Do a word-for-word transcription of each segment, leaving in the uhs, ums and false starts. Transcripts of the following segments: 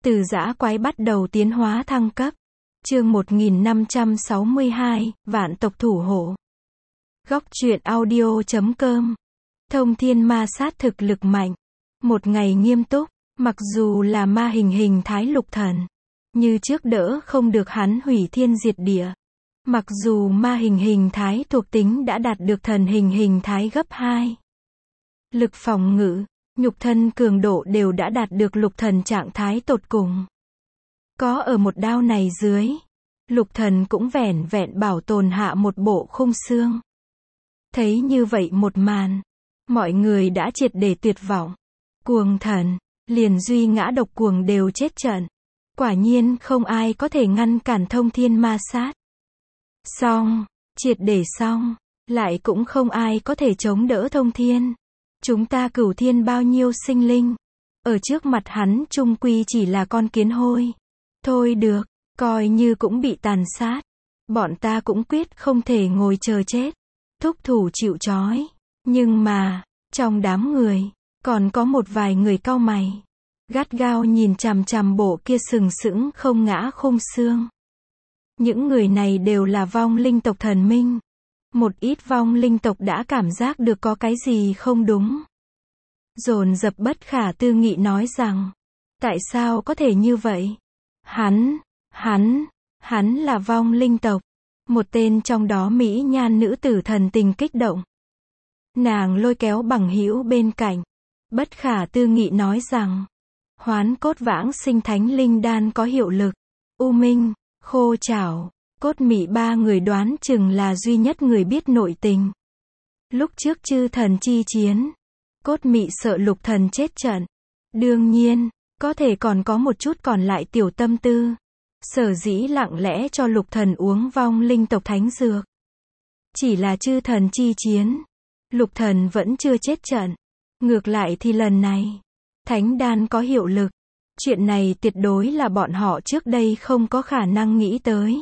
Từ dã quái bắt đầu tiến hóa thăng cấp. Chương một nghìn năm trăm sáu mươi hai, Vạn tộc thủ hộ. Góc truyện audio chấm com. Thông thiên ma sát thực lực mạnh. Một ngày nghiêm túc, mặc dù là ma hình hình thái lục thần, như trước đỡ không được hắn hủy thiên diệt địa. Mặc dù ma hình hình thái thuộc tính đã đạt được thần hình hình thái gấp hai. Lực phòng ngự, nhục thân cường độ đều đã đạt được lục thần trạng thái tột cùng. Có ở một đao này dưới, lục thần cũng vẻn vẹn bảo tồn hạ một bộ khung xương. Thấy như vậy một màn, mọi người đã triệt để tuyệt vọng. Cuồng thần, liền duy ngã độc cuồng đều chết trận. Quả nhiên không ai có thể ngăn cản thông thiên ma sát. Xong, triệt để xong, lại cũng không ai có thể chống đỡ thông thiên. Chúng ta cửu thiên bao nhiêu sinh linh, ở trước mặt hắn chung quy chỉ là con kiến hôi. Thôi được, coi như cũng bị tàn sát. Bọn ta cũng quyết không thể ngồi chờ chết. Thúc thủ chịu trói. Nhưng mà, trong đám người, còn có một vài người cau mày. Gắt gao nhìn chằm chằm bộ kia sừng sững không ngã khung xương. Những người này đều là vong linh tộc thần minh. Một ít vong linh tộc đã cảm giác được có cái gì không đúng. Dồn dập bất khả tư nghị nói rằng, tại sao có thể như vậy? Hắn, hắn, hắn là vong linh tộc. Một tên trong đó mỹ nhan nữ tử thần tình kích động. Nàng lôi kéo bằng hữu bên cạnh, bất khả tư nghị nói rằng, hoán cốt vãng sinh thánh linh đan có hiệu lực. U Minh, Khô Chảo, Cốt Mị ba người đoán chừng là duy nhất người biết nội tình. Lúc trước chư thần chi chiến, Cốt Mị sợ lục thần chết trận. Đương nhiên, có thể còn có một chút còn lại tiểu tâm tư. Sở dĩ lặng lẽ cho lục thần uống vong linh tộc thánh dược. Chỉ là chư thần chi chiến, lục thần vẫn chưa chết trận. Ngược lại thì lần này, thánh đan có hiệu lực. Chuyện này tuyệt đối là bọn họ trước đây không có khả năng nghĩ tới.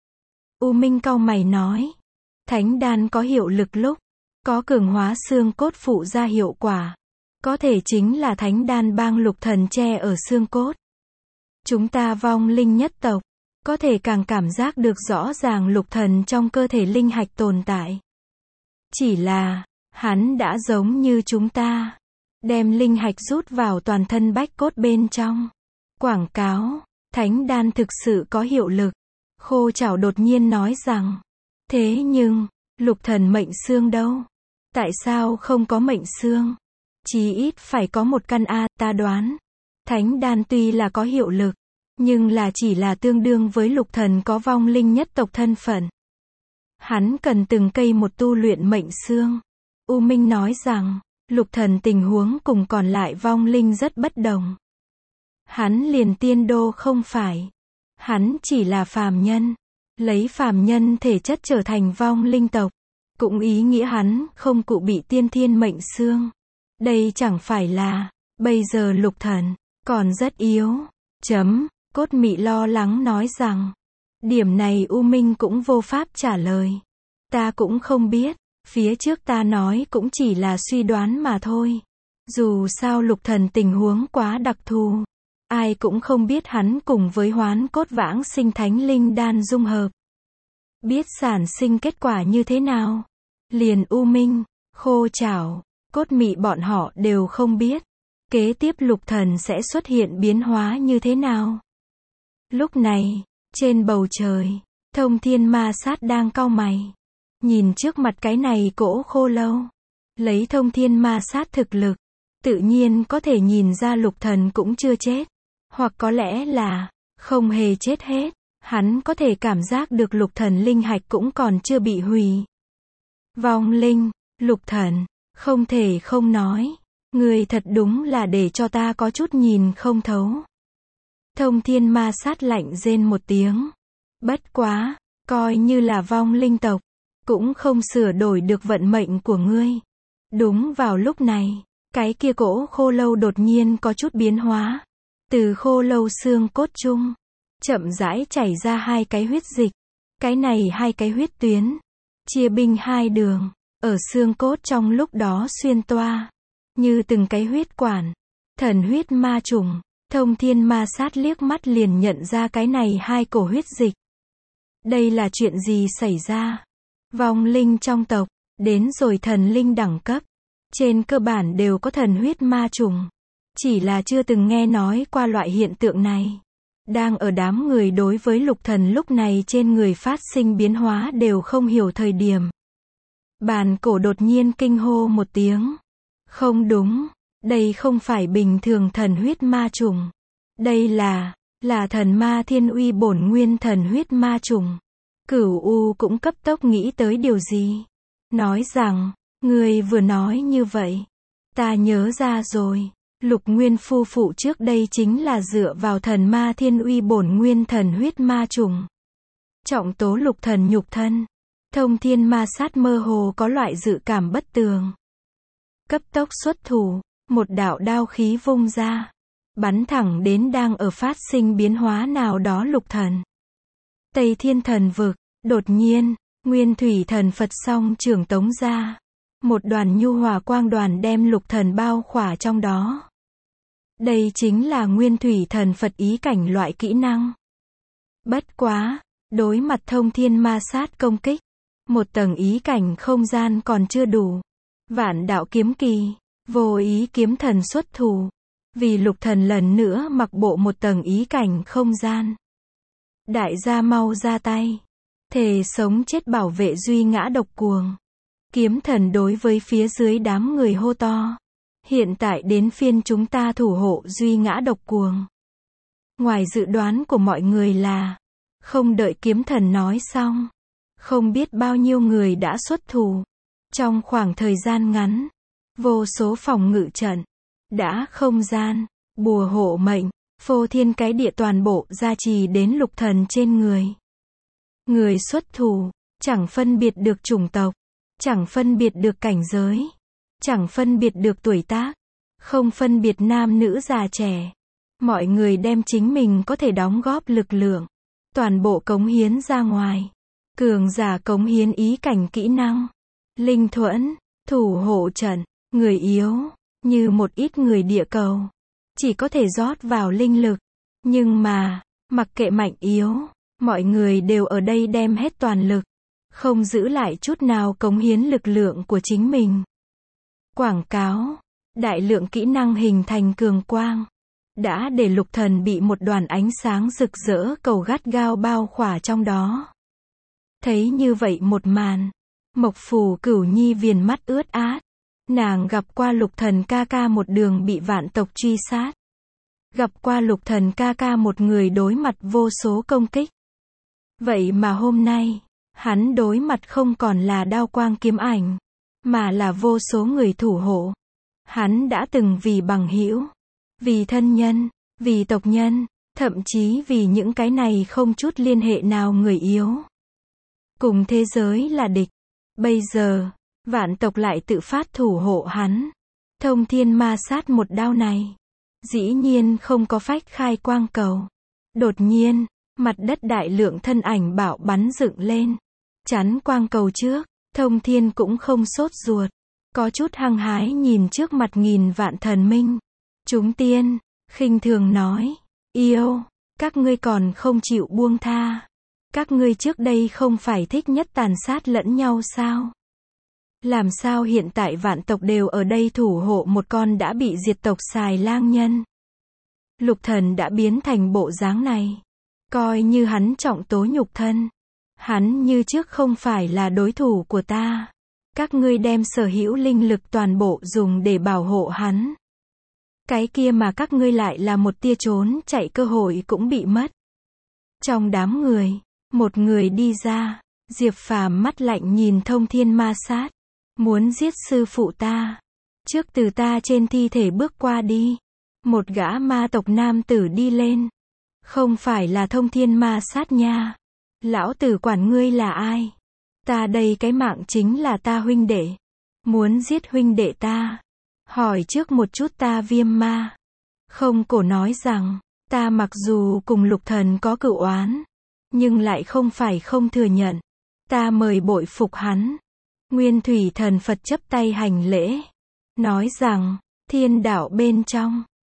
U Minh cau mày nói, thánh đan có hiệu lực lúc, có cường hóa xương cốt phụ ra hiệu quả. Có thể chính là thánh đan bang lục thần che ở xương cốt. Chúng ta vong linh nhất tộc, có thể càng cảm giác được rõ ràng lục thần trong cơ thể linh hạch tồn tại. Chỉ là, hắn đã giống như chúng ta, đem linh hạch rút vào toàn thân bách cốt bên trong. Quảng cáo, thánh đan thực sự có hiệu lực. Khô Chảo đột nhiên nói rằng, thế nhưng, lục thần mệnh xương đâu? Tại sao không có mệnh xương? Chí ít phải có một căn A, ta đoán. Thánh đan tuy là có hiệu lực, nhưng là chỉ là tương đương với lục thần có vong linh nhất tộc thân phận. Hắn cần từng cây một tu luyện mệnh xương. U Minh nói rằng, lục thần tình huống cùng còn lại vong linh rất bất đồng. Hắn liền tiên đô không phải. Hắn chỉ là phàm nhân. Lấy phàm nhân thể chất trở thành vong linh tộc. Cũng ý nghĩa hắn không cụ bị tiên thiên mệnh xương. Đây chẳng phải là, bây giờ lục thần, còn rất yếu. Chấm, Cốt Mị lo lắng nói rằng, điểm này U Minh cũng vô pháp trả lời. Ta cũng không biết, phía trước ta nói cũng chỉ là suy đoán mà thôi. Dù sao lục thần tình huống quá đặc thù. Ai cũng không biết hắn cùng với hoán cốt vãng sinh thánh linh đan dung hợp. Biết sản sinh kết quả như thế nào. Liền U Minh, Khô Chảo, Cốt Mị bọn họ đều không biết. Kế tiếp lục thần sẽ xuất hiện biến hóa như thế nào. Lúc này, trên bầu trời, thông thiên ma sát đang cau mày. Nhìn trước mặt cái này cỗ khô lâu. Lấy thông thiên ma sát thực lực, tự nhiên có thể nhìn ra lục thần cũng chưa chết. Hoặc có lẽ là, không hề chết hết. Hắn có thể cảm giác được lục thần linh hạch cũng còn chưa bị hủy. Vong linh, lục thần, không thể không nói. Người thật đúng là để cho ta có chút nhìn không thấu. Thông thiên ma sát lạnh rên một tiếng. Bất quá, coi như là vong linh tộc, cũng không sửa đổi được vận mệnh của ngươi. Đúng vào lúc này, cái kia cỗ khô lâu đột nhiên có chút biến hóa. Từ khô lâu xương cốt chung, chậm rãi chảy ra hai cái huyết dịch. Cái này hai cái huyết tuyến, chia binh hai đường, ở xương cốt trong lúc đó xuyên toa. Như từng cái huyết quản, thần huyết ma trùng, Thông Thiên Ma Sát liếc mắt liền nhận ra cái này hai cổ huyết dịch. Đây là chuyện gì xảy ra? Vong linh trong tộc, đến rồi thần linh đẳng cấp, trên cơ bản đều có thần huyết ma trùng. Chỉ là chưa từng nghe nói qua loại hiện tượng này. Đang ở đám người đối với lục thần lúc này trên người phát sinh biến hóa đều không hiểu thời điểm. Bàn cổ đột nhiên kinh hô một tiếng. Không đúng, đây không phải bình thường thần huyết ma trùng. Đây là, là thần ma thiên uy bổn nguyên thần huyết ma trùng. Cửu U cũng cấp tốc nghĩ tới điều gì. Nói rằng, người vừa nói như vậy. Ta nhớ ra rồi. Lục Nguyên phu phụ trước đây chính là dựa vào thần ma thiên uy bổn nguyên thần huyết ma trùng. Trọng tố lục thần nhục thân. Thông Thiên Ma Sát mơ hồ có loại dự cảm bất tường. Cấp tốc xuất thủ, một đạo đao khí vung ra. Bắn thẳng đến đang ở phát sinh biến hóa nào đó lục thần. Tây Thiên Thần Vực, đột nhiên, Nguyên Thủy Thần Phật song trưởng tống ra. Một đoàn nhu hòa quang đoàn đem lục thần bao khỏa trong đó. Đây chính là Nguyên Thủy Thần Phật ý cảnh loại kỹ năng. Bất quá, đối mặt Thông Thiên Ma Sát công kích, một tầng ý cảnh không gian còn chưa đủ. Vạn đạo kiếm kỳ, vô ý kiếm thần xuất thủ. Vì lục thần lần nữa mặc bộ một tầng ý cảnh không gian. Đại gia mau ra tay. Thề sống chết bảo vệ duy ngã độc cuồng. Kiếm thần đối với phía dưới đám người hô to. Hiện tại đến phiên chúng ta thủ hộ duy ngã độc cuồng. Ngoài dự đoán của mọi người là, không đợi kiếm thần nói xong, không biết bao nhiêu người đã xuất thủ. Trong khoảng thời gian ngắn, vô số phòng ngự trận, đã không gian, bùa hộ mệnh, phô thiên cái địa toàn bộ gia trì đến lục thần trên người. Người xuất thủ, chẳng phân biệt được chủng tộc, chẳng phân biệt được cảnh giới, chẳng phân biệt được tuổi tác, không phân biệt nam nữ già trẻ. Mọi người đem chính mình có thể đóng góp lực lượng, toàn bộ cống hiến ra ngoài. Cường giả cống hiến ý cảnh kỹ năng, linh thuẫn, thủ hộ trận, người yếu, như một ít người địa cầu, chỉ có thể rót vào linh lực. Nhưng mà, mặc kệ mạnh yếu, mọi người đều ở đây đem hết toàn lực, không giữ lại chút nào cống hiến lực lượng của chính mình. Quảng cáo, đại lượng kỹ năng hình thành cường quang, đã để lục thần bị một đoàn ánh sáng rực rỡ cầu gắt gao bao khỏa trong đó. Thấy như vậy một màn, Mộc Phù Cửu Nhi viền mắt ướt át. Nàng gặp qua lục thần ca ca một đường bị vạn tộc truy sát. Gặp qua lục thần ca ca một người đối mặt vô số công kích. Vậy mà hôm nay, hắn đối mặt không còn là đao quang kiếm ảnh, mà là vô số người thủ hộ. Hắn đã từng vì bằng hữu, vì thân nhân, vì tộc nhân, thậm chí vì những cái này không chút liên hệ nào người yếu. Cùng thế giới là địch. Bây giờ, vạn tộc lại tự phát thủ hộ hắn. Thông Thiên Ma Sát một đao này, dĩ nhiên không có phách khai quang cầu. Đột nhiên, mặt đất đại lượng thân ảnh bạo bắn dựng lên, chắn quang cầu trước. Thông Thiên cũng không sốt ruột, có chút hăng hái nhìn trước mặt nghìn vạn thần minh. Chúng tiên, khinh thường nói, yêu, các ngươi còn không chịu buông tha. Các ngươi trước đây không phải thích nhất tàn sát lẫn nhau sao? Làm sao hiện tại vạn tộc đều ở đây thủ hộ một con đã bị diệt tộc xài lang nhân? Lục thần đã biến thành bộ dáng này. Coi như hắn trọng tố nhục thân. Hắn như trước không phải là đối thủ của ta. Các ngươi đem sở hữu linh lực toàn bộ dùng để bảo hộ hắn. Cái kia mà các ngươi lại là một tia trốn chạy cơ hội cũng bị mất. Trong đám người, một người đi ra. Diệp Phàm mắt lạnh nhìn Thông Thiên Ma Sát. Muốn giết sư phụ ta. Trước từ ta trên thi thể bước qua đi. Một gã ma tộc nam tử đi lên. Không phải là Thông Thiên Ma Sát nha. Lão tử quản ngươi là ai? Ta đây cái mạng chính là ta huynh đệ. Muốn giết huynh đệ ta. Hỏi trước một chút ta Viêm Ma. Không cổ nói rằng, ta mặc dù cùng lục thần có cựu oán, nhưng lại không phải không thừa nhận. Ta mời bội phục hắn. Nguyên Thủy Thần Phật chấp tay hành lễ. Nói rằng, thiên đạo bên trong,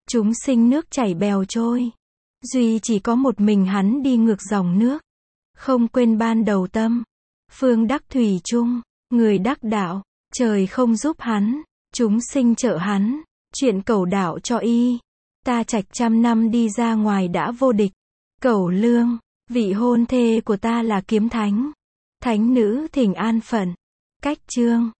Chúng sinh nước chảy bèo trôi. Duy chỉ có một mình hắn đi ngược dòng nước. Không quên ban đầu tâm. Phương đắc thủy chung. Người đắc đạo. Trời không giúp hắn. Chúng sinh trợ hắn. Chuyện cẩu đạo cho y. Ta trạch trăm năm đi ra ngoài đã vô địch. Cẩu lương. Vị hôn thê của ta là kiếm thánh. Thánh nữ thỉnh an phận. Cách chương.